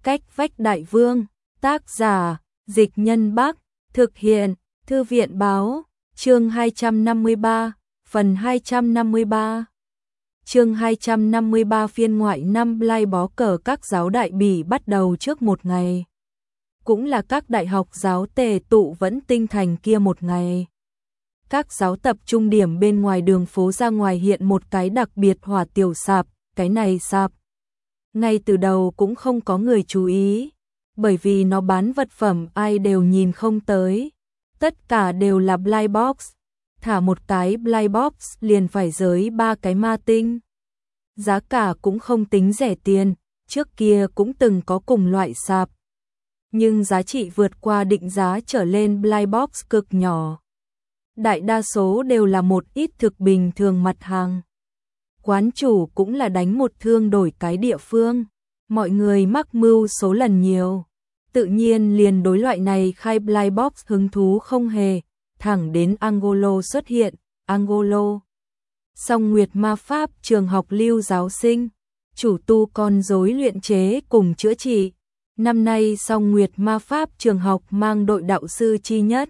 Cách vách đại vương, tác giả, Dịch Nhân Bắc, thực hiện, Thư viện báo, chương 253, phần 253. Chương 253 phiên ngoại năm Blai bó cờ các giáo đại bỉ bắt đầu trước một ngày. Cũng là các đại học giáo tề tụ vẫn tinh thành kia một ngày. Các giáo tập trung điểm bên ngoài đường phố ra ngoài hiện một cái đặc biệt hỏa tiểu sạp, cái này sạp. Ngay từ đầu cũng không có người chú ý, bởi vì nó bán vật phẩm ai đều nhìn không tới. Tất cả đều là Blai box, thả một cái Blai box liền phải giới 3 cái ma tinh. Giá cả cũng không tính rẻ tiền, trước kia cũng từng có cùng loại sạp. Nhưng giá trị vượt qua định giá trở lên Blai box cực nhỏ. Đại đa số đều là một ít thực bình thường mặt hàng. Quán chủ cũng là đánh một thương đổi cái địa phương, mọi người mắc mưu số lần nhiều. Tự nhiên liền đối loại này khai Blai box hứng thú không hề, thẳng đến Angolo xuất hiện. Angolo, Song Nguyệt ma pháp trường học lưu giáo sinh, chủ tu con rối luyện chế cùng chữa trị. Năm nay Song Nguyệt ma pháp trường học mang đội đạo sư chi nhất.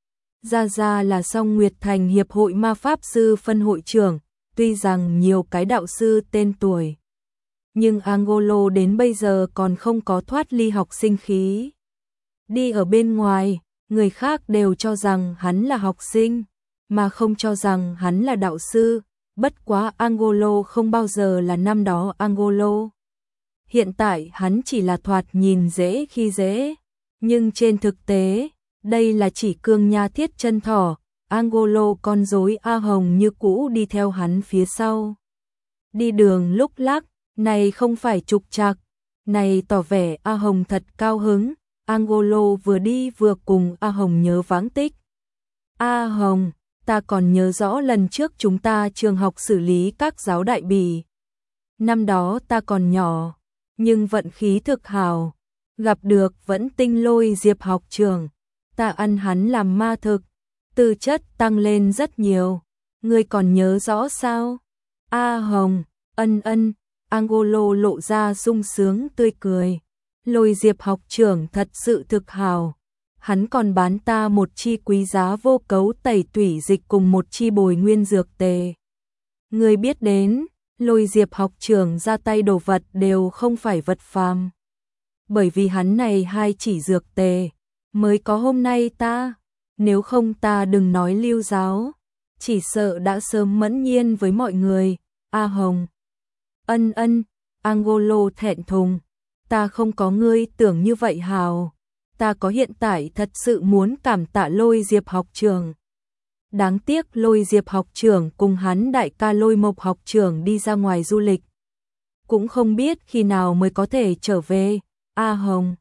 Gia là Song Nguyệt Thành Hiệp hội ma pháp sư phân hội trưởng, tuy rằng nhiều cái đạo sư tên tuổi. Nhưng Angolo đến bây giờ còn không có thoát ly học sinh khí. Đi ở bên ngoài, người khác đều cho rằng hắn là học sinh, mà không cho rằng hắn là đạo sư. Bất quá Angolo không bao giờ là năm đó Angolo. Hiện tại hắn chỉ là thoạt nhìn dễ khi dễ, nhưng trên thực tế, đây là chỉ cương nha thiết chân thỏ. Angolo con rối A Hồng như cũ đi theo hắn phía sau. Đi đường lúc lắc, này không phải trục trặc, này tỏ vẻ A Hồng thật cao hứng. Angolo vừa đi vừa cùng A Hồng nhớ vãng tích. A Hồng, ta còn nhớ rõ lần trước chúng ta trường học xử lý các giáo đại bỉ. Năm đó ta còn nhỏ, nhưng vận khí thực hào, gặp được vẫn tinh lôi Diệp học trường. Ta ăn hắn làm ma thực, tư chất tăng lên rất nhiều. Ngươi còn nhớ rõ sao? A Hồng, ân. Angolo lộ ra sung sướng tươi cười. Lôi Diệp học trưởng thật sự thực hào. Hắn còn bán ta một chi quý giá vô cấu tẩy tủy dịch cùng một chi bồi nguyên dược tề. Ngươi biết đến, Lôi Diệp học trưởng ra tay đồ vật đều không phải vật phàm. Bởi vì hắn này hai chỉ dược tề, mới có hôm nay ta. Nếu không ta đừng nói lưu giáo, chỉ sợ đã sớm mẫn nhiên với mọi người. A Hồng, ân. Angolo thẹn thùng. Ta không có ngươi tưởng như vậy hào. Ta có hiện tại thật sự muốn cảm tạ Lôi Diệp học trưởng. Đáng tiếc Lôi Diệp học trưởng cùng hắn đại ca Lôi Mộc học trưởng đi ra ngoài du lịch. Cũng không biết khi nào mới có thể trở về. A Hồng,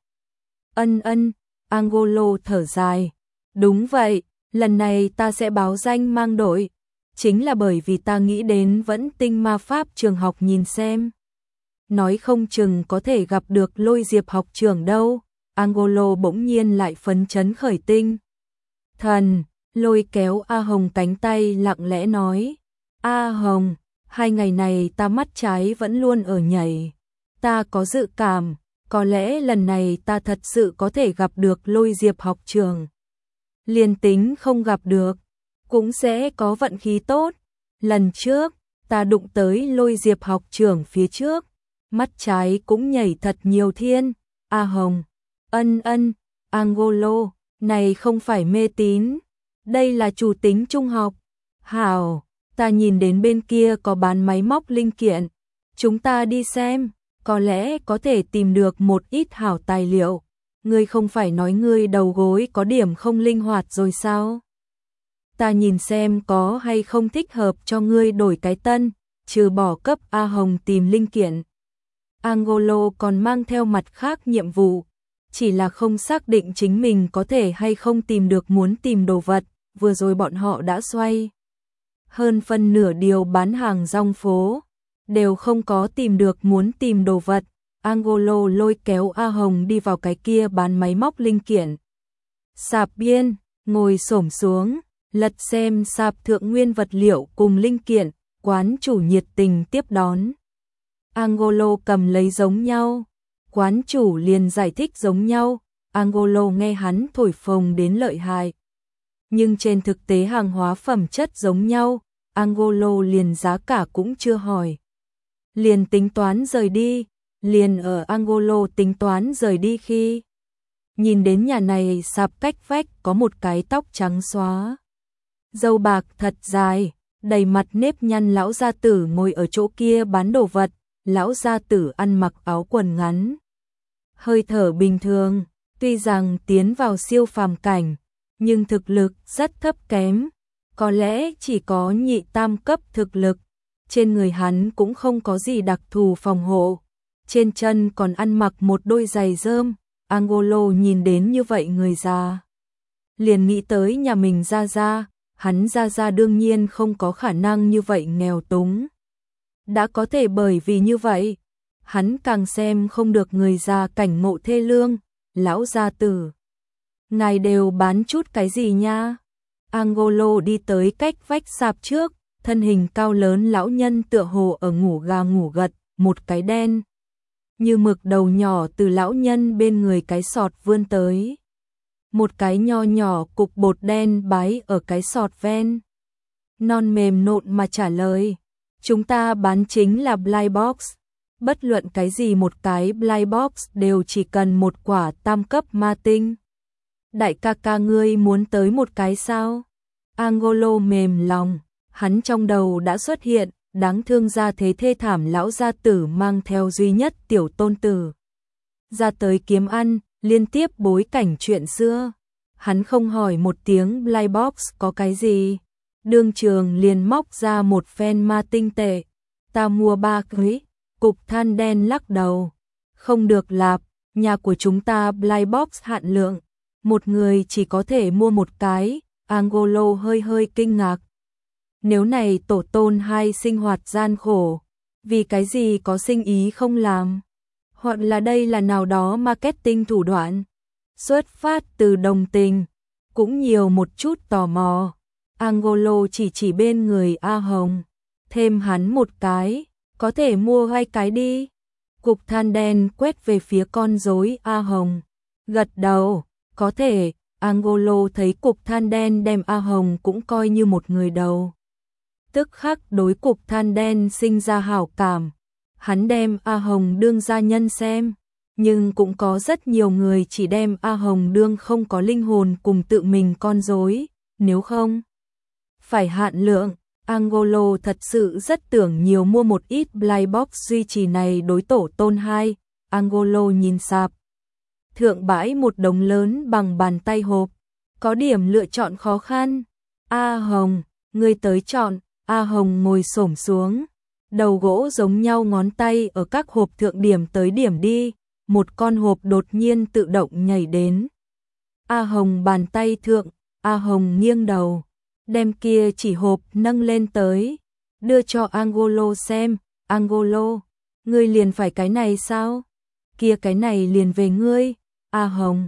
ân. Angolo thở dài. Đúng vậy, lần này ta sẽ báo danh mang đội. Chính là bởi vì ta nghĩ đến vẫn tinh ma pháp trường học nhìn xem. Nói không chừng có thể gặp được Lôi Diệp học trưởng đâu. Angolo bỗng nhiên lại phấn chấn khởi tinh thần, lôi kéo A Hồng cánh tay lặng lẽ nói. A Hồng, 2 ngày này ta mắt trái vẫn luôn ở nhảy. Ta có dự cảm, có lẽ lần này ta thật sự có thể gặp được Lôi Diệp học trưởng. Liên tính không gặp được, cũng sẽ có vận khí tốt. Lần trước, ta đụng tới Lôi Diệp học trưởng phía trước, mắt trái cũng nhảy thật nhiều thiên. A Hồng, ân. Angolo, này không phải mê tín, đây là chủ tính trung học. Hảo, ta nhìn đến bên kia có bán máy móc linh kiện, chúng ta đi xem, có lẽ có thể tìm được một ít hảo tài liệu. Ngươi không phải nói ngươi đầu gối có điểm không linh hoạt rồi sao? Ta nhìn xem có hay không thích hợp cho ngươi đổi cái tân, trừ bỏ cấp A Hồng tìm linh kiện. Angolo còn mang theo mặt khác nhiệm vụ, chỉ là không xác định chính mình có thể hay không tìm được muốn tìm đồ vật. Vừa rồi bọn họ đã xoay hơn phân nửa điều bán hàng rong phố, đều không có tìm được muốn tìm đồ vật. Angolo lôi kéo A Hồng đi vào cái kia bán máy móc linh kiện. Sạp biên, ngồi xổm xuống, lật xem sạp thượng nguyên vật liệu cùng linh kiện, quán chủ nhiệt tình tiếp đón. Angolo cầm lấy giống nhau, Quán chủ liền giải thích giống nhau, Angolo nghe hắn thổi phồng đến lợi hại. Nhưng trên thực tế hàng hóa phẩm chất giống nhau, Angolo liền giá cả cũng chưa hỏi. Liền tính toán rời đi, liền ở Angolo tính toán rời đi khi nhìn đến nhà này sạp cách vách có một cái tóc trắng xóa, râu bạc thật dài, đầy mặt nếp nhăn lão gia tử ngồi ở chỗ kia bán đồ vật. Lão gia tử ăn mặc áo quần ngắn, hơi thở bình thường, tuy rằng tiến vào siêu phàm cảnh, nhưng thực lực rất thấp kém, có lẽ chỉ có nhị tam cấp thực lực. Trên người hắn cũng không có gì đặc thù phòng hộ, trên chân còn ăn mặc một đôi giày rơm. Angolo nhìn đến như vậy người già, liền nghĩ tới nhà mình Gia, hắn Gia đương nhiên không có khả năng như vậy nghèo túng. Đã có thể bởi vì như vậy, hắn càng xem không được người già cảnh ngộ thê lương. Lão gia tử, ngài đều bán chút cái gì nha? Angolo đi tới cách vách sạp trước, thân hình cao lớn lão nhân tựa hồ ở ngủ gà ngủ gật, một cái đen như mực đầu nhỏ từ lão nhân bên người cái sọt vươn tới. Một cái nho nhỏ cục bột đen bái ở cái sọt ven. Non mềm nộn mà trả lời, chúng ta bán chính là Blind Box. Bất luận cái gì một cái Blind Box đều chỉ cần một quả tam cấp ma tinh. Đại ca ca ngươi muốn tới một cái sao? Angolo mềm lòng, hắn trong đầu đã xuất hiện, đáng thương ra thế thê thảm lão gia tử mang theo duy nhất tiểu tôn tử. Ra tới kiếm ăn, liên tiếp bối cảnh chuyện xưa. Hắn không hỏi một tiếng Blind Box có cái gì. Đương trường liền móc ra một phen ma tinh tệ. Ta mua 3 cái. Cục than đen lắc đầu. Không được lạp, nhà của chúng ta Blind Box hạn lượng. Một người chỉ có thể mua một cái. Angolo hơi hơi kinh ngạc. Nếu này tổ tôn hai sinh hoạt gian khổ, vì cái gì có sinh ý không làm? Hoặc là đây là nào đó marketing thủ đoạn? Xuất phát từ đồng tình, cũng nhiều một chút tò mò. Angolo chỉ bên người A Hồng, thêm hắn một cái, có thể mua 2 cái đi. Cục than đen quét về phía con rối A Hồng, gật đầu, có thể. Angolo thấy cục than đen đem A Hồng cũng coi như một người đầu. Tức khắc đối cục than đen sinh ra hảo cảm. Hắn đem A Hồng đương gia nhân xem, nhưng cũng có rất nhiều người chỉ đem A Hồng đương không có linh hồn cùng tự mình con rối, nếu không phải hạn lượng. Angolo thật sự rất tưởng nhiều mua một ít Blind Box duy trì này đối tổ tôn hai. Angolo nhìn sạp thượng bãi một đống lớn bằng bàn tay hộp, có điểm lựa chọn khó khăn. A Hồng, ngươi tới chọn. A Hồng ngồi xổm xuống, đầu gỗ giống nhau ngón tay ở các hộp thượng điểm tới điểm đi, một con hộp đột nhiên tự động nhảy đến A Hồng bàn tay thượng. A Hồng nghiêng đầu, đem kia chỉ hộp nâng lên tới, đưa cho Angolo xem. Angolo, ngươi liền phải cái này sao? Kia cái này liền về ngươi. A Hồng,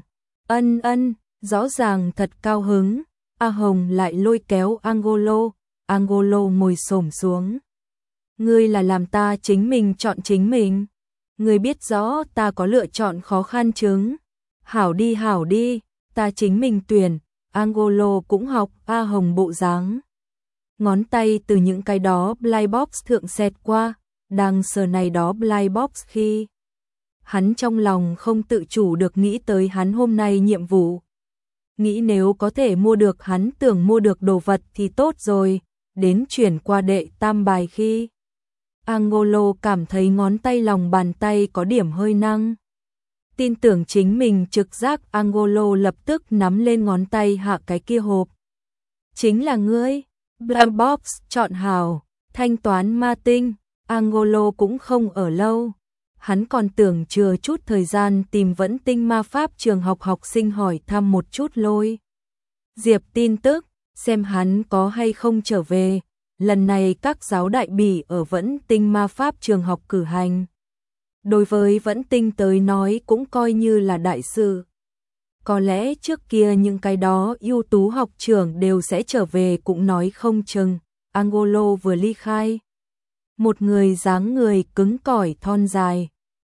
ân, rõ ràng thật cao hứng. A Hồng lại lôi kéo Angolo. Angolo ngồi xổm xuống. Ngươi là làm ta chính mình chọn chính mình. Ngươi biết rõ ta có lựa chọn khó khăn chứng. Hảo đi, ta chính mình tuyển. Angolo cũng học A Hồng bộ dáng. Ngón tay từ những cái đó Blind Box thượng xẹt qua, đang sờ này đó Blind Box khi hắn trong lòng không tự chủ được nghĩ tới hắn hôm nay nhiệm vụ. Nghĩ nếu có thể mua được hắn tưởng mua được đồ vật thì tốt rồi. Đến chuyển qua đệ tam bài khi Angolo cảm thấy ngón tay lòng bàn tay có điểm hơi năng. Tin tưởng chính mình trực giác, Angolo lập tức nắm lên ngón tay hạ cái kia hộp. Chính là ngươi. Blind Box chọn hảo, thanh toán ma tinh. Angolo cũng không ở lâu. Hắn còn tưởng chừa chút thời gian tìm Vẫn Tinh ma pháp trường học sinh hỏi thăm một chút Lôi Diệp tin tức, xem hắn có hay không trở về. Lần này các giáo đại bỉ ở Vẫn Tinh ma pháp trường học cử hành. Đối với Vẫn Tinh tới nói cũng coi như là đại sự. Có lẽ trước kia những cái đó ưu tú học trưởng đều sẽ trở về cũng nói không chừng. Angolo vừa ly khai. Một người dáng người cứng cỏi thon dài,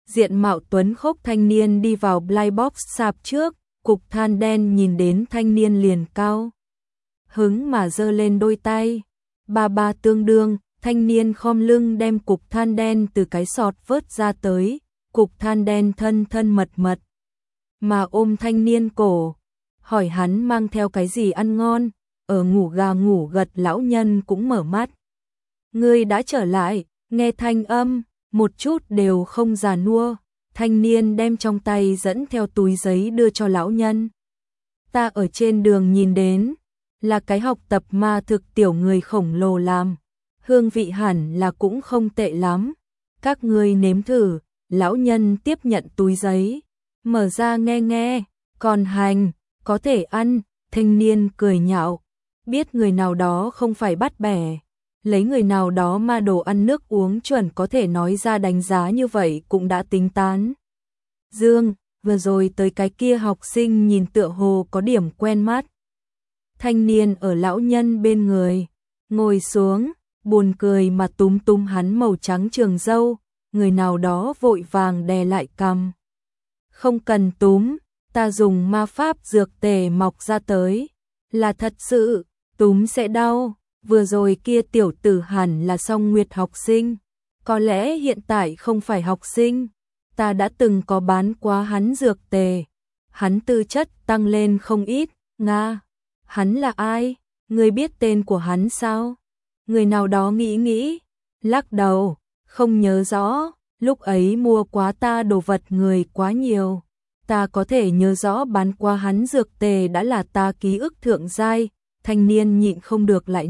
diện mạo tuấn khốc thanh niên đi vào Blind Box sạp trước, cục than đen nhìn đến thanh niên liền cao hứng mà giơ lên đôi tay. Ba tương đương, thanh niên khom lưng đem cục than đen từ cái sọt vớt ra tới, cục than đen thân thân mật mật mà ôm thanh niên cổ, hỏi hắn mang theo cái gì ăn ngon. Ở ngủ gà ngủ gật lão nhân cũng mở mắt. Ngươi đã trở lại, nghe thanh âm, một chút đều không già nua. Thanh niên đem trong tay dẫn theo túi giấy đưa cho lão nhân. Ta ở trên đường nhìn đến, là cái học tập ma thực tiểu người khổng lồ làm. Hương vị hẳn là cũng không tệ lắm. Các ngươi nếm thử. Lão nhân tiếp nhận túi giấy, mở ra nghe nghe, còn hành, có thể ăn. Thanh niên cười nhạo, biết người nào đó không phải bắt bẻ, lấy người nào đó mà đồ ăn nước uống chuẩn có thể nói ra đánh giá như vậy cũng đã tính tán. Dương, vừa rồi tới cái kia học sinh nhìn tựa hồ có điểm quen mắt. Thanh niên ở lão nhân bên người, ngồi xuống, buồn cười mà túm túm hắn màu trắng trường râu, người nào đó vội vàng đè lại cằm. Không cần túm, ta dùng ma pháp dược tề mọc ra tới, là thật sự, túm sẽ đau. Vừa rồi kia tiểu tử hẳn là Song Nguyệt học sinh, có lẽ hiện tại không phải học sinh, ta đã từng có bán quá hắn dược tề, hắn tư chất tăng lên không ít. Nga, hắn là ai? Ngươi biết tên của hắn sao? Người nào đó nghĩ, lắc đầu, không nhớ rõ, lúc ấy mua quá ta đồ vật người quá nhiều. Ta có thể nhớ rõ bán qua hắn dược tề đã là ta ký ức thượng giai. Thanh niên nhịn không được lại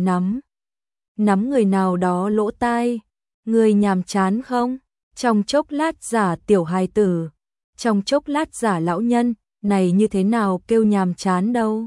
nắm người nào đó lỗ tai. Người nhàm chán không? Trong chốc lát giả tiểu hài tử, trong chốc lát giả lão nhân, này như thế nào kêu nhàm chán đâu.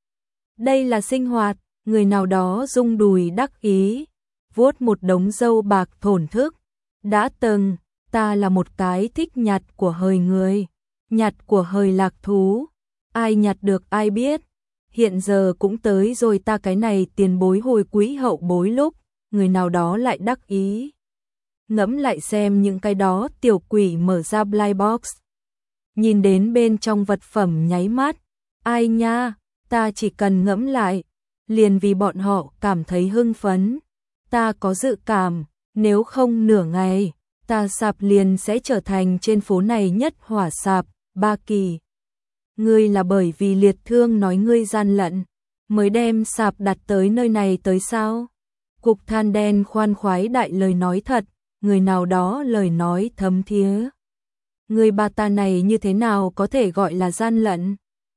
Đây là sinh hoạt. Người nào đó rung đùi đắc ý, vuốt một đống râu bạc thổn thức. Đã từng, ta là một cái thích nhặt của hời người, nhặt của hời lạc thú, ai nhặt được ai biết. Hiện giờ cũng tới rồi ta cái này tiền bối hồi quý hậu bối lúc, người nào đó lại đắc ý. Ngẫm lại xem những cái đó tiểu quỷ mở ra Blind Box. Nhìn đến bên trong vật phẩm nháy mắt, ai nha, ta chỉ cần ngẫm lại, liền vì bọn họ cảm thấy hưng phấn. Ta có dự cảm, nếu không nửa ngày, ta sạp liền sẽ trở thành trên phố này nhất hỏa sạp. Ba Kỳ, ngươi là bởi vì liệt thương nói ngươi gian lận, mới đem sạp đặt tới nơi này tới sao? Cục than đen khoan khoái đại lời nói thật, người nào đó lời nói thấm thía. Người bà ta này như thế nào có thể gọi là gian lận?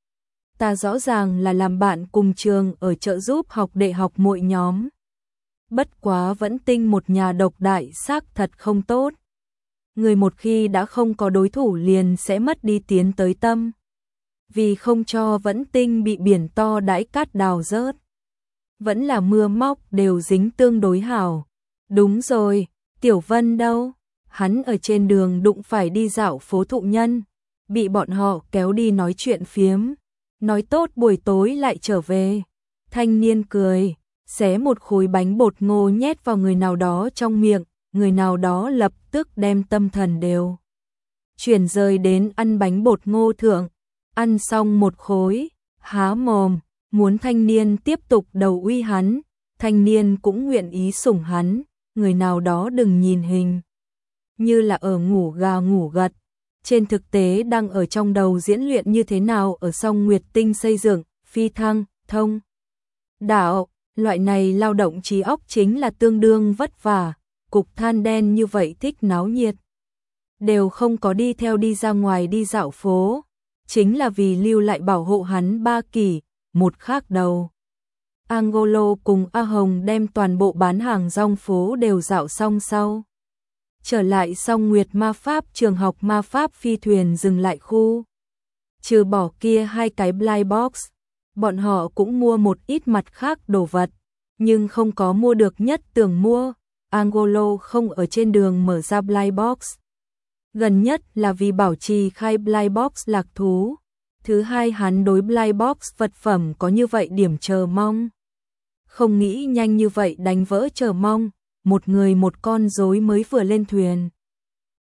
Ta rõ ràng là làm bạn cùng trường ở trợ giúp học đệ học muội nhóm. Bất quá vẫn tinh một nhà độc đại xác thật không tốt. Người một khi đã không có đối thủ liền sẽ mất đi tiến tới tâm. Vì không cho vẫn tinh bị biển to đãi cát đào rớt. Vẫn là mưa móc đều dính tương đối hảo. Đúng rồi, Tiểu Vân đâu? Hắn ở trên đường đụng phải đi dạo phố thụ nhân, bị bọn họ kéo đi nói chuyện phiếm. Nói tốt buổi tối lại trở về. Thanh niên cười, xé một khối bánh bột ngô nhét vào người nào đó trong miệng, người nào đó lập tức đem tâm thần đều chuyển rời đến ăn bánh bột ngô thượng. Ăn xong một khối, há mồm, muốn thanh niên tiếp tục đầu uy hắn, thanh niên cũng nguyện ý sủng hắn, người nào đó đừng nhìn hình như là ở ngủ gà ngủ gật. Trên thực tế đang ở trong đầu diễn luyện như thế nào ở Song Nguyệt Tinh xây dựng, phi thăng, thông đạo, loại này lao động trí óc chính là tương đương vất vả. Cục than đen như vậy thích náo nhiệt, đều không có đi theo đi ra ngoài đi dạo phố, chính là vì lưu lại bảo hộ hắn Ba Kỳ. Một khác đầu, Angolo cùng A Hồng đem toàn bộ bán hàng rong phố đều dạo xong sau. Trở lại Song Nguyệt ma pháp trường học ma pháp phi thuyền dừng lại khu. Trừ bỏ kia hai cái Blind Box, bọn họ cũng mua một ít mặt khác đồ vật, nhưng không có mua được nhất tưởng mua. Angolo không ở trên đường mở ra Blind Box. Gần nhất là vì bảo trì khai Blind Box lạc thú. Thứ hai hắn đối Blind Box vật phẩm có như vậy điểm chờ mong. Không nghĩ nhanh như vậy đánh vỡ chờ mong, một người một con rối mới vừa lên thuyền.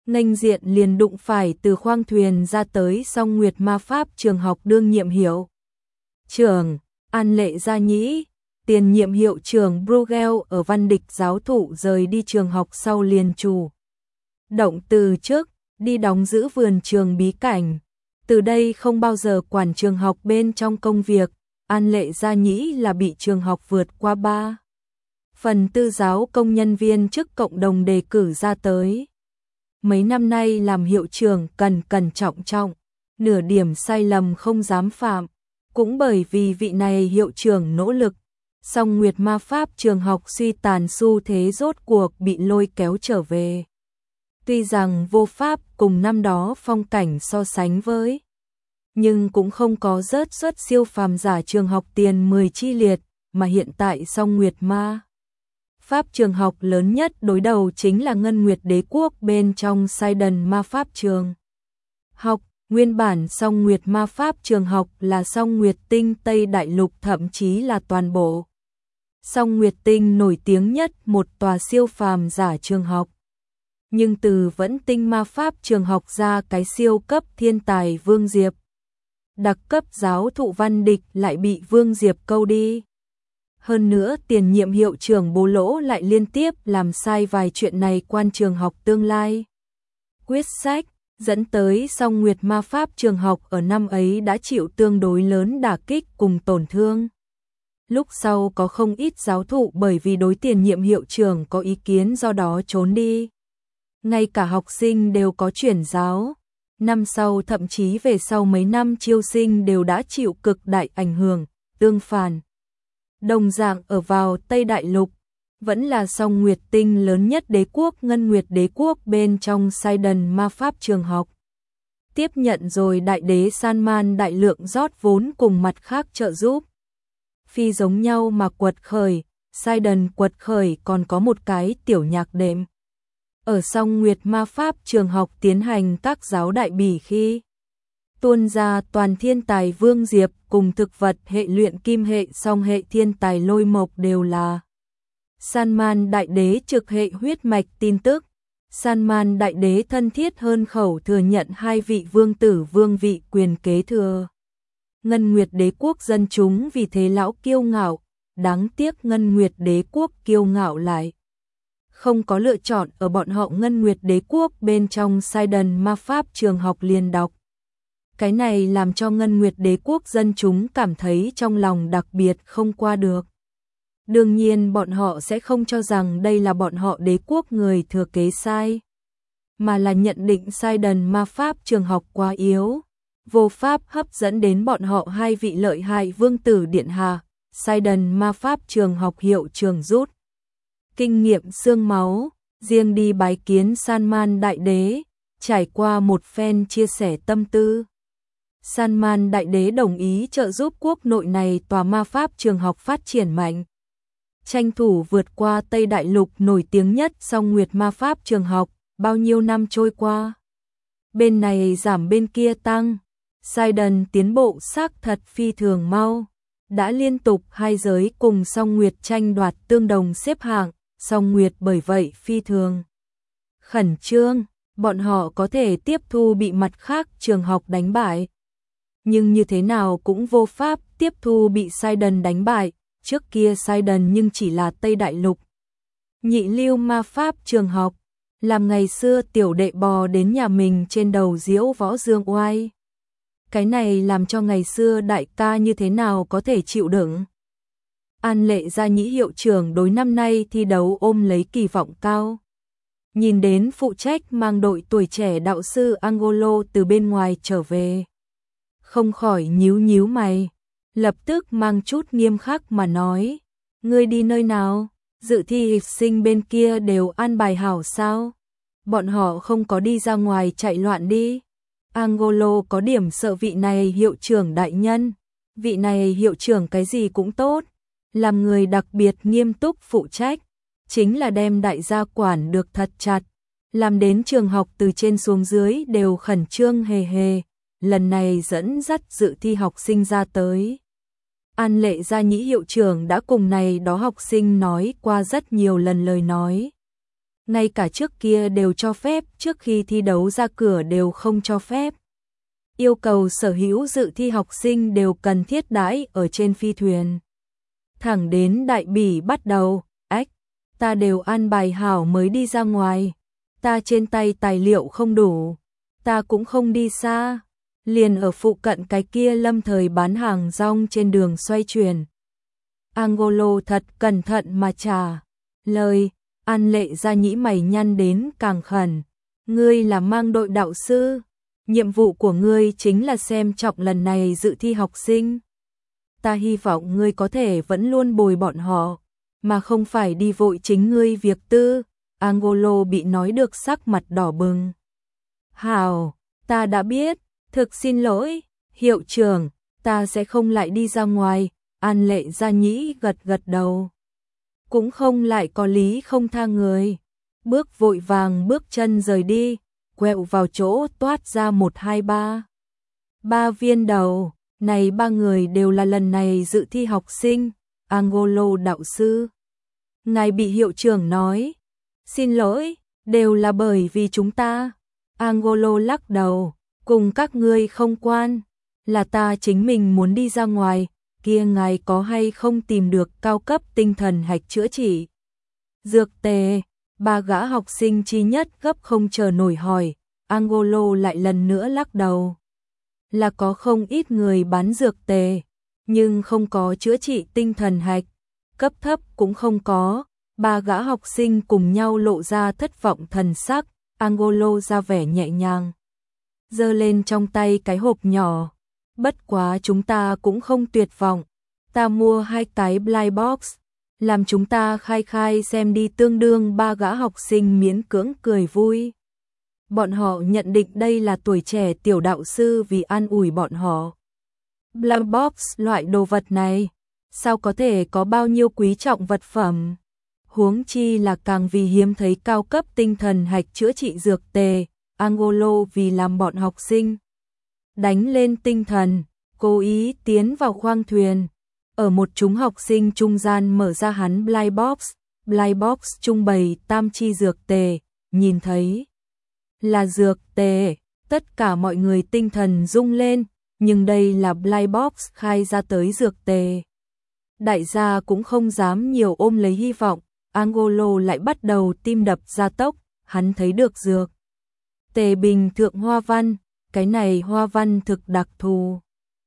nghênh diện liền đụng phải từ khoang thuyền ra tới Song Nguyệt Ma Pháp trường học đương nhiệm hiệu trưởng An Lệ Gia Nhĩ, tiền nhiệm hiệu trưởng Bruegel ở Văn Địch giáo thụ rời đi trường học sau liền chủ động từ chức, đi đóng giữ vườn trường bí cảnh. Từ đây không bao giờ quản trường học bên trong công việc, An Lệ Gia Nhĩ là bị trường học vượt qua 3/4 giáo công nhân viên chức cộng đồng đề cử ra tới. Mấy năm nay làm hiệu trưởng cần cẩn trọng, nửa điểm sai lầm không dám phạm. Cũng bởi vì vị này hiệu trưởng nỗ lực, Song Nguyệt Ma Pháp trường học suy tàn xu thế rốt cuộc bị lôi kéo trở về. Tuy rằng vô pháp cùng năm đó phong cảnh so sánh với, nhưng cũng không có rớt xuất siêu phàm giả trường học tiền 10 chi liệt, mà hiện tại Song Nguyệt Ma Pháp trường học lớn nhất đối đầu chính là Ngân Nguyệt Đế quốc bên trong Sidon Ma Pháp trường học. Nguyên bản Song Nguyệt Ma Pháp trường học là Song Nguyệt Tinh Tây Đại Lục, thậm chí là toàn bộ Song Nguyệt Tinh nổi tiếng nhất một tòa siêu phàm giả trường học. Nhưng từ Vẫn Tinh Ma Pháp trường học ra cái siêu cấp thiên tài Vương Diệp, đặc cấp giáo thụ Văn Địch lại bị Vương Diệp câu đi. Hơn nữa tiền nhiệm hiệu trưởng Bố Lỗ lại liên tiếp làm sai vài chuyện này quan trường học tương lai. Quyết sách dẫn tới Song Nguyệt Ma Pháp trường học ở năm ấy đã chịu tương đối lớn đả kích cùng tổn thương. Lúc sau có không ít giáo thụ bởi vì đối tiền nhiệm hiệu trưởng có ý kiến do đó trốn đi. Ngay cả học sinh đều có chuyển giáo. Năm sau thậm chí về sau mấy năm chiêu sinh đều đã chịu cực đại ảnh hưởng, tương phản. Đồng dạng ở vào Tây Đại Lục, vẫn là Song Nguyệt Tinh lớn nhất đế quốc Ngân Nguyệt Đế quốc bên trong Sidon Ma Pháp trường học. Tiếp nhận rồi đại đế Salman đại lượng rót vốn cùng mặt khác trợ giúp. Phi giống nhau mà quật khởi, Sidon quật khởi còn có một cái tiểu nhạc đệm. Ở Song Nguyệt Ma Pháp trường học tiến hành các giáo đại bỉ khi tuôn ra toàn thiên tài Vương Diệp cùng thực vật hệ luyện kim hệ song hệ thiên tài Lôi Mộc đều là Salman đại đế trực hệ huyết mạch tin tức. Salman đại đế thân thiết hơn khẩu thừa nhận hai vị vương tử vương vị quyền kế thừa Ngân Nguyệt Đế quốc dân chúng vì thế lão kiêu ngạo, đáng tiếc Ngân Nguyệt Đế quốc kiêu ngạo lại không có lựa chọn, ở bọn họ Ngân Nguyệt Đế quốc bên trong Sidon Ma Pháp trường học liền đọc. Cái này làm cho Ngân Nguyệt Đế quốc dân chúng cảm thấy trong lòng đặc biệt không qua được. Đương nhiên bọn họ sẽ không cho rằng đây là bọn họ đế quốc người thừa kế sai, mà là nhận định Sidon Ma Pháp trường học quá yếu, vô pháp hấp dẫn đến bọn họ hai vị lợi hại vương tử điện hạ. Sidon Ma Pháp trường học hiệu trưởng rút kinh nghiệm xương máu, riêng đi bái kiến Salman đại đế, trải qua một phen chia sẻ tâm tư. Salman đại đế đồng ý trợ giúp quốc nội này tòa ma pháp trường học phát triển mạnh, tranh thủ vượt qua Tây Đại Lục nổi tiếng nhất Song Nguyệt Ma Pháp trường học. Bao nhiêu năm trôi qua, bên này giảm bên kia tăng, Sidon tiến bộ xác thật phi thường mau, đã liên tục hai giới cùng Song Nguyệt tranh đoạt tương đồng xếp hạng. Song Nguyệt bởi vậy phi thường khẩn trương, bọn họ có thể tiếp thu bị mặt khác trường học đánh bại, nhưng như thế nào cũng vô pháp tiếp thu bị Sidon đánh bại. Trước kia Sidon nhưng chỉ là Tây Đại Lục nhị lưu ma pháp trường học, làm ngày xưa tiểu đệ bò đến nhà mình trên đầu diễu võ dương oai. Cái này làm cho ngày xưa đại ca như thế nào có thể chịu đựng. An Lệ Gia Nhĩ hiệu trưởng đối năm nay thi đấu ôm lấy kỳ vọng cao. Nhìn đến phụ trách mang đội tuổi trẻ đạo sư Angolo từ bên ngoài trở về, không khỏi nhíu nhíu mày, lập tức mang chút nghiêm khắc mà nói: "Ngươi đi nơi nào? Dự thi học sinh bên kia đều an bài hảo sao? Bọn họ không có đi ra ngoài chạy loạn đi?" Angolo có điểm sợ vị này hiệu trưởng đại nhân. Vị này hiệu trưởng cái gì cũng tốt, làm người đặc biệt nghiêm túc phụ trách, chính là đem đại gia quản được thật chặt, làm đến trường học từ trên xuống dưới đều khẩn trương hề hề. Lần này dẫn dắt dự thi học sinh ra tới, An Lệ Gia Nhĩ hiệu trưởng đã cùng này đó học sinh nói qua rất nhiều lần lời nói. ngay cả trước kia đều cho phép, trước khi thi đấu ra cửa đều không cho phép. Yêu cầu sở hữu dự thi học sinh đều cần thiết đãi ở trên phi thuyền. Thẳng đến đại bỉ bắt đầu, ta đều an bài hảo mới đi ra ngoài. Ta trên tay tài liệu không đủ, ta cũng không đi xa. Liền ở phụ cận cái kia lâm thời bán hàng rong trên đường xoay chuyển. Angolo thật cẩn thận mà trả lời. An Lệ Gia nhĩ mày nhăn đến càng khẩn. Ngươi là mang đội đạo sư, nhiệm vụ của ngươi chính là xem trọng lần này dự thi học sinh. Ta hy vọng ngươi có thể vẫn luôn bồi bọn họ, mà không phải đi vội chính ngươi việc tư. Angolo bị nói được sắc mặt đỏ bừng. Hảo, ta đã biết, thực xin lỗi, hiệu trưởng, ta sẽ không lại đi ra ngoài. An Lệ Gia nhĩ gật gật đầu. Cũng không lại có lý không tha người. Bước vội vàng bước chân rời đi, quẹo vào chỗ toát ra 1, 2, 3. 3 viên đầu, này 3 người đều là lần này dự thi học sinh. Angolo đạo sư, ngài bị hiệu trưởng nói. Xin lỗi, đều là bởi vì chúng ta. Angolo lắc đầu, cùng các ngươi không quan, là ta chính mình muốn đi ra ngoài. Kia ngài có hay không tìm được cao cấp tinh thần hạch chữa trị dược tề? 3 gã học sinh chi nhất gấp không chờ nổi hỏi. Angolo lại lần nữa lắc đầu. Là có không ít người bán dược tề, nhưng không có chữa trị tinh thần hạch, cấp thấp cũng không có. 3 gã học sinh cùng nhau lộ ra thất vọng thần sắc. Angolo ra vẻ nhẹ nhàng, giơ lên trong tay cái hộp nhỏ. Bất quá chúng ta cũng không tuyệt vọng. Ta mua 2 cái blind box, làm chúng ta khai xem đi. Tương đương 3 gã học sinh miễn cưỡng cười vui. Bọn họ nhận định đây là tuổi trẻ tiểu đạo sư vì an ủi bọn họ. Blind box loại đồ vật này, sao có thể có bao nhiêu quý trọng vật phẩm? Huống chi là càng vì hiếm thấy cao cấp tinh thần hạch chữa trị dược tề. Angolo vì làm bọn học sinh đánh lên tinh thần, cố ý tiến vào khoang thuyền. Ở một chúng học sinh trung gian mở ra hắn blind box. Blind box trung bày tam chi dược tề, nhìn thấy là dược tề, tất cả mọi người tinh thần rung lên, nhưng đây là blind box khai ra tới dược tề. Đại gia cũng không dám nhiều ôm lấy hy vọng. Angolo lại bắt đầu tim đập gia tốc. Hắn thấy được dược tề bình thượng hoa văn, cái này hoa văn thực đặc thù.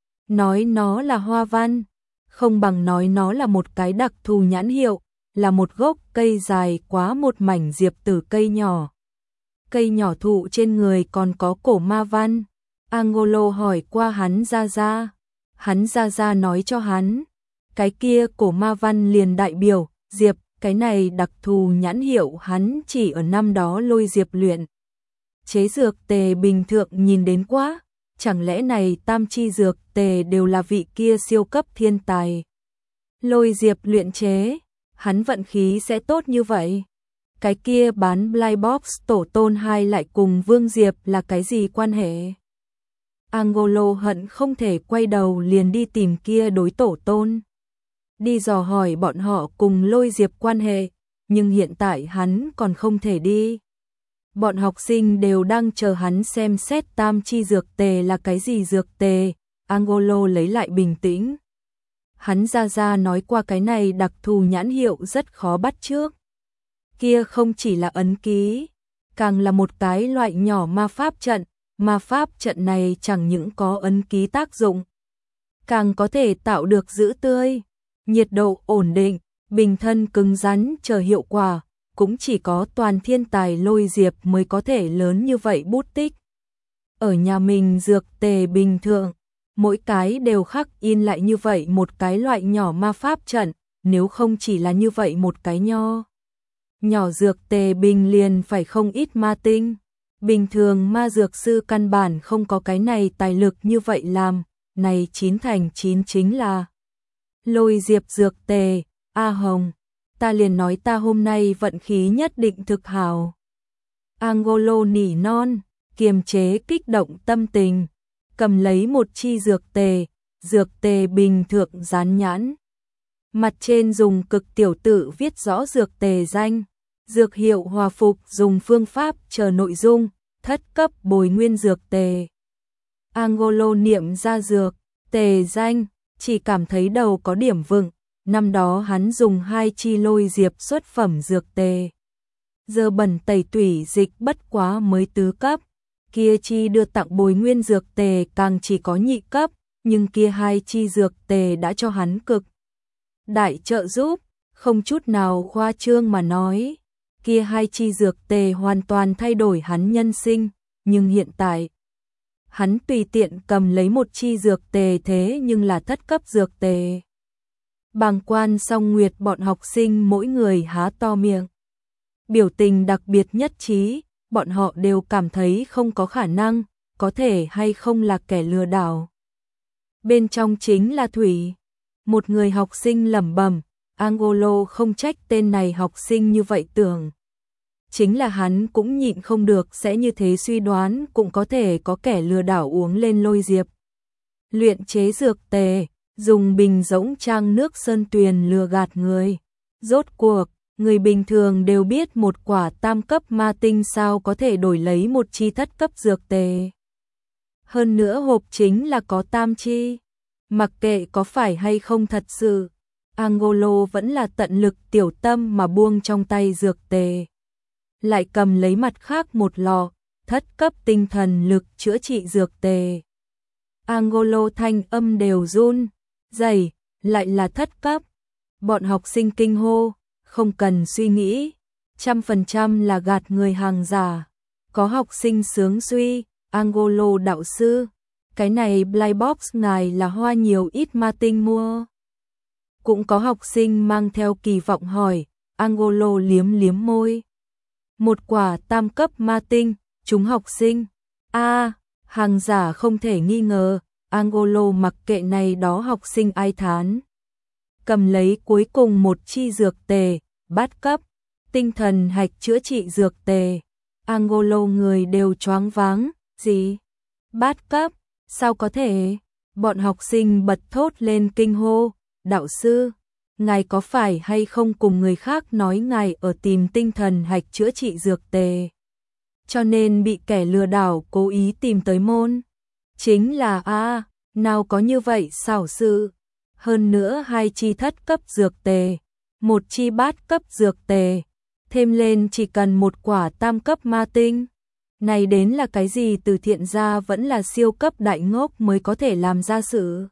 Nói nó là hoa văn, không bằng nói nó là một cái đặc thù nhãn hiệu, là một gốc cây dài quá một mảnh diệp tử cây nhỏ. Cây nhỏ thụ trên người còn có cổ ma văn. Angolo hỏi qua hắn ra nói cho hắn, cái kia cổ ma văn liền đại biểu diệp. Cái này đặc thù nhãn hiệu hắn chỉ ở năm đó Lôi Diệp luyện chế dược tề bình thường nhìn đến quá. Chẳng lẽ này tam chi dược tề đều là vị kia siêu cấp thiên tài Lôi Diệp luyện chế? Hắn vận khí sẽ tốt như vậy? Cái kia bán blind box tổ tôn 2 lại cùng Vương Diệp là cái gì quan hệ? Angolo hận không thể quay đầu liền đi tìm kia đối tổ tôn, đi dò hỏi bọn họ cùng Lôi Diệp quan hệ, nhưng hiện tại hắn còn không thể đi. Bọn học sinh đều đang chờ hắn xem xét tam chi dược tề là cái gì dược tề. Angolo lấy lại bình tĩnh. Hắn ra nói qua cái này đặc thù nhãn hiệu rất khó bắt chước. Kia không chỉ là ấn ký, càng là một cái loại nhỏ ma pháp trận. Ma pháp trận này chẳng những có ấn ký tác dụng, càng có thể tạo được giữ tươi, nhiệt độ ổn định, bình thân cứng rắn chờ hiệu quả. Cũng chỉ có toàn thiên tài Lôi Diệp mới có thể lớn như vậy bút tích. Ở nhà mình dược tề bình thường, mỗi cái đều khắc in lại như vậy một cái loại nhỏ ma pháp trận, nếu không chỉ là như vậy một cái nhỏ dược tề bình liền phải không ít ma tinh. Bình thường ma dược sư căn bản không có cái này tài lực như vậy làm, này 9 thành 9 chính là Lôi Diệp dược tề. A Hồng, ta liền nói ta hôm nay vận khí nhất định thực hảo. Angolo nỉ non, kiềm chế kích động tâm tình, cầm lấy một chi dược tề bình thường dán nhãn. Mặt trên dùng cực tiểu tự viết rõ dược tề danh, dược hiệu hòa phục dùng phương pháp chờ nội dung, thất cấp bồi nguyên dược tề. Angolo niệm ra dược, tề danh, chỉ cảm thấy đầu có điểm vựng, năm đó hắn dùng 2 chi lôi diệp xuất phẩm dược tề. Giờ bẩn tẩy tủy dịch bất quá mới tứ cấp, kia chi đưa tặng bồi nguyên dược tề càng chỉ có nhị cấp, nhưng kia 2 chi dược tề đã cho hắn cực đại trợ giúp, không chút nào khoa trương mà nói, kia 2 chi dược tề hoàn toàn thay đổi hắn nhân sinh, nhưng hiện tại hắn tùy tiện cầm lấy một chi dược tề thế nhưng là thất cấp dược tề. Bàng quan song nguyệt bọn học sinh mỗi người há to miệng. Biểu tình đặc biệt nhất trí, bọn họ đều cảm thấy không có khả năng, có thể hay không là kẻ lừa đảo. Bên trong chính là Thủy. Một người học sinh lẩm bẩm, Angolo không trách tên này học sinh như vậy tưởng. Chính là hắn cũng nhịn không được sẽ như thế suy đoán cũng có thể có kẻ lừa đảo uống lên lôi diệp. Luyện chế dược tề, dùng bình rỗng trang nước sơn tuyền lừa gạt người. Rốt cuộc, người bình thường đều biết một quả tam cấp ma tinh sao có thể đổi lấy một chi thất cấp dược tề. Hơn nữa hộp chính là có tam chi. Mặc kệ có phải hay không thật sự, Angolo vẫn là tận lực tiểu tâm mà buông trong tay dược tề. Lại cầm lấy mặt khác một lọ, thất cấp tinh thần lực chữa trị dược tề. Angolo thanh âm đều run, dày, lại là thất cấp. Bọn học sinh kinh hô, không cần suy nghĩ, 100% là gạt người hàng giả. Có học sinh sướng suy, Angolo đạo sư, cái này Black Box ngài là hoa nhiều ít ma tinh mua. Cũng có học sinh mang theo kỳ vọng hỏi, Angolo liếm liếm môi. Một quả tam cấp ma tinh, chúng học sinh. Hàng giả không thể nghi ngờ, Angolo mặc kệ này đó học sinh ai thán. Cầm lấy cuối cùng một chi dược tề, bát cấp, tinh thần hạch chữa trị dược tề. Angolo người đều choáng váng, gì? Bát cấp, sao có thể? Bọn học sinh bật thốt lên kinh hô, đạo sư, ngài có phải hay không cùng người khác nói ngài ở tìm tinh thần hạch chữa trị dược tề? Cho nên bị kẻ lừa đảo cố ý tìm tới môn. Chính là nào có như vậy xảo sự. Hơn nữa 2 chi thất cấp dược tề, 1 chi bát cấp dược tề, thêm lên chỉ cần một quả tam cấp ma tinh. Này đến là cái gì từ thiện ra vẫn là siêu cấp đại ngốc mới có thể làm ra sự.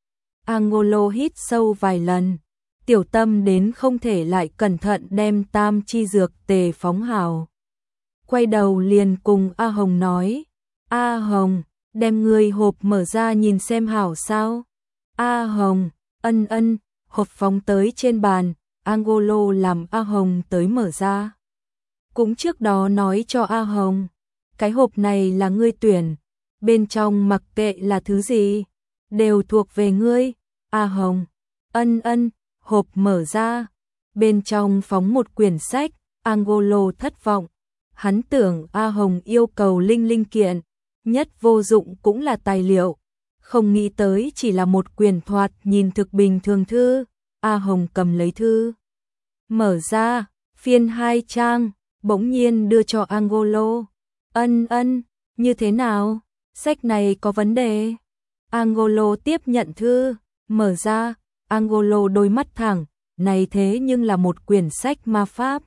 Angolo hít sâu vài lần, tiểu tâm đến không thể lại cẩn thận đem tam chi dược tề phóng hào. Quay đầu liền cùng A Hồng nói, A Hồng, đem người hộp mở ra nhìn xem hảo sao. A Hồng, ân, hộp phóng tới trên bàn, Angolo làm A Hồng tới mở ra. Cũng trước đó nói cho A Hồng, cái hộp này là ngươi tuyển, bên trong mặc kệ là thứ gì, đều thuộc về ngươi. A Hồng, ân, hộp mở ra, bên trong phóng một quyển sách, Angolo thất vọng. Hắn tưởng A Hồng yêu cầu linh kiện, nhất vô dụng cũng là tài liệu, không nghĩ tới chỉ là một quyển thoạt nhìn thực bình thường thư. A Hồng cầm lấy thư, mở ra, phiên 2 trang, bỗng nhiên đưa cho Angolo. Ân, như thế nào? Sách này có vấn đề. Angolo tiếp nhận thư, mở ra, Angolo đôi mắt thẳng, này thế nhưng là một quyển sách ma pháp.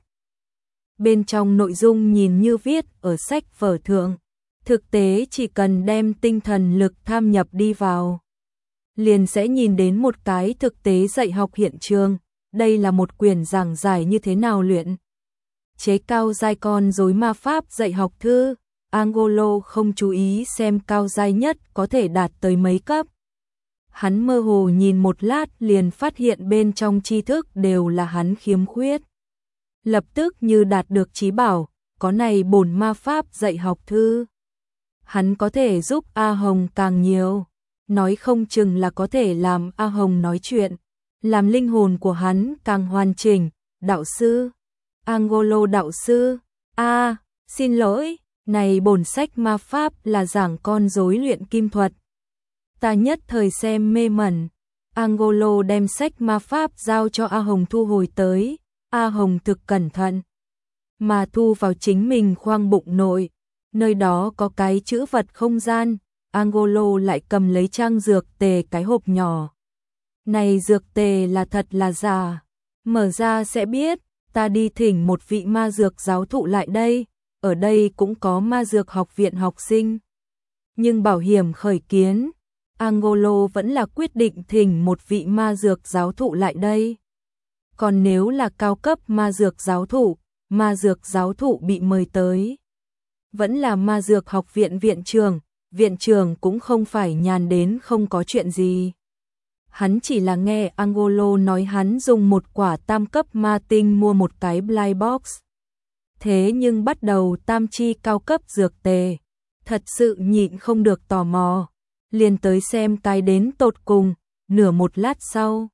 Bên trong nội dung nhìn như viết ở sách vở thượng, thực tế chỉ cần đem tinh thần lực tham nhập đi vào, liền sẽ nhìn đến một cái thực tế dạy học hiện trường. Đây là một quyển giảng giải như thế nào luyện chế cao giai con rối ma pháp dạy học thư. Angolo không chú ý xem cao giai nhất có thể đạt tới mấy cấp. Hắn mơ hồ nhìn một lát liền phát hiện bên trong tri thức đều là hắn khiếm khuyết. Lập tức như đạt được trí bảo, có này bổn ma pháp dạy học thư. Hắn có thể giúp A Hồng càng nhiều, nói không chừng là có thể làm A Hồng nói chuyện, làm linh hồn của hắn càng hoàn chỉnh. Đạo sư, Angolo đạo sư, xin lỗi, này bổn sách ma pháp là giảng con rối luyện kim thuật. Ta nhất thời xem mê mẩn. Angolo đem sách ma pháp giao cho A Hồng thu hồi tới. A Hồng thực cẩn thận, mà thu vào chính mình khoang bụng nội. Nơi đó có cái trữ vật không gian, Angolo lại cầm lấy trang dược tề cái hộp nhỏ. Này dược tề là thật là giả? Mở ra sẽ biết, ta đi thỉnh một vị ma dược giáo thụ lại đây, ở đây cũng có ma dược học viện học sinh. Nhưng bảo hiểm khởi kiến, Angolo vẫn là quyết định thỉnh một vị ma dược giáo thụ lại đây. Còn nếu là cao cấp ma dược giáo thụ bị mời tới. Vẫn là ma dược học viện viện trưởng cũng không phải nhàn đến không có chuyện gì. Hắn chỉ là nghe Angolo nói hắn dùng một quả tam cấp ma tinh mua một cái blind box. Thế nhưng bắt đầu tam chi cao cấp dược tề, thật sự nhịn không được tò mò, liền tới xem cái đến tột cùng, nửa một lát sau.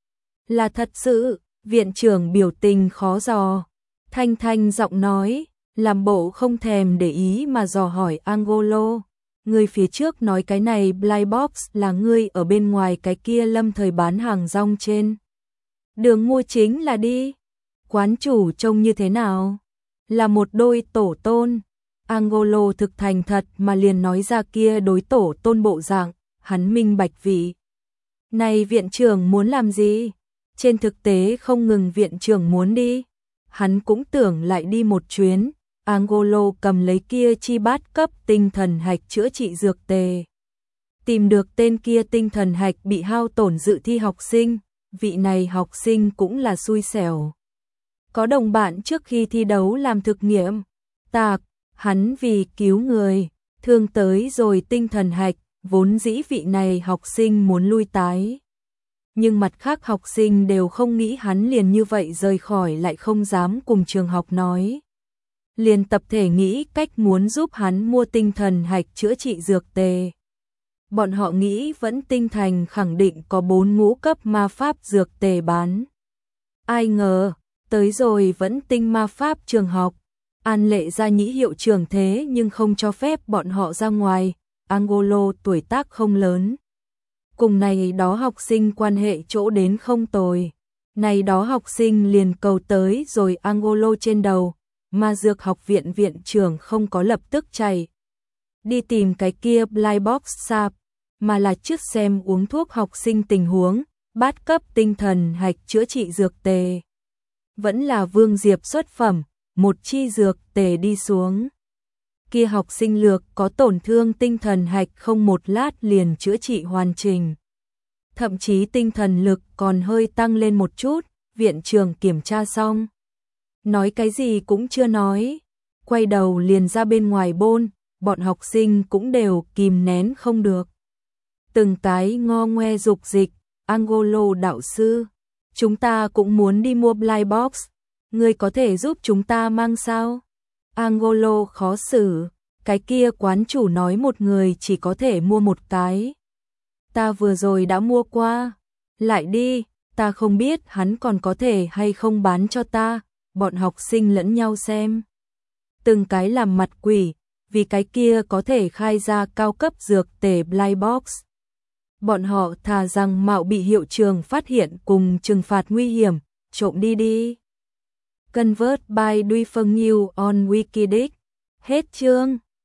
Là thật sự, viện trưởng biểu tình khó dò, thanh giọng nói, làm bộ không thèm để ý mà dò hỏi Angolo. Người phía trước nói cái này blind box là ngươi ở bên ngoài cái kia lâm thời bán hàng rong trên đường mua chính là đi. Quán chủ trông như thế nào? Là một đôi tổ tôn. Angolo thực thành thật mà liền nói ra kia đối tổ tôn bộ dạng, hắn minh bạch vị. Này viện trưởng muốn làm gì? Trên thực tế không ngừng viện trưởng muốn đi. Hắn cũng tưởng lại đi một chuyến. Angolo cầm lấy kia chi bát cấp tinh thần hạch chữa trị dược tề. Tìm được tên kia tinh thần hạch bị hao tổn dự thi học sinh, vị này học sinh cũng là xui xẻo. Có đồng bạn trước khi thi đấu làm thực nghiệm, hắn vì cứu người, thương tới rồi tinh thần hạch, vốn dĩ vị này học sinh muốn lui tái. Nhưng mặt khác học sinh đều không nghĩ hắn liền như vậy rời khỏi lại không dám cùng trường học nói. Liền tập thể nghĩ cách muốn giúp hắn mua tinh thần hạch chữa trị dược tề. Bọn họ nghĩ vẫn tinh thành khẳng định có 4 ngũ cấp ma pháp dược tề bán. Ai ngờ, tới rồi vẫn tinh ma pháp trường học. An Lệ gia nhĩ hiệu trưởng thế nhưng không cho phép bọn họ ra ngoài. Angolo tuổi tác không lớn. Cùng này đó học sinh quan hệ chỗ đến không tồi. Này đó học sinh liền cầu tới rồi Angolo trên đầu. Ma dược học viện viện trưởng không có lập tức chạy đi tìm cái kia blind box sạp, mà là trước xem uống thuốc học sinh tình huống, bát cấp tinh thần hạch chữa trị dược tề. Vẫn là Vương Diệp xuất phẩm, một chi dược tề đi xuống. Kia học sinh lược có tổn thương tinh thần hạch không một lát liền chữa trị hoàn chỉnh. Thậm chí tinh thần lực còn hơi tăng lên một chút, viện trưởng kiểm tra xong. Nói cái gì cũng chưa nói, quay đầu liền ra bên ngoài bôn, bọn học sinh cũng đều kìm nén không được. Từng cái ngo ngoe dục dịch, Angolo đạo sư, chúng ta cũng muốn đi mua blind box, ngươi có thể giúp chúng ta mang sao? Angolo khó xử, cái kia quán chủ nói một người chỉ có thể mua một cái. Ta vừa rồi đã mua qua, lại đi, ta không biết hắn còn có thể hay không bán cho ta. Bọn học sinh lẫn nhau xem. Từng cái làm mặt quỷ, vì cái kia có thể khai ra cao cấp dược tề blind box. Bọn họ thà rằng mạo bị hiệu trường phát hiện cùng trừng phạt nguy hiểm, trộm đi. Convert by Duy Phân New on Wikidic. Hết chương.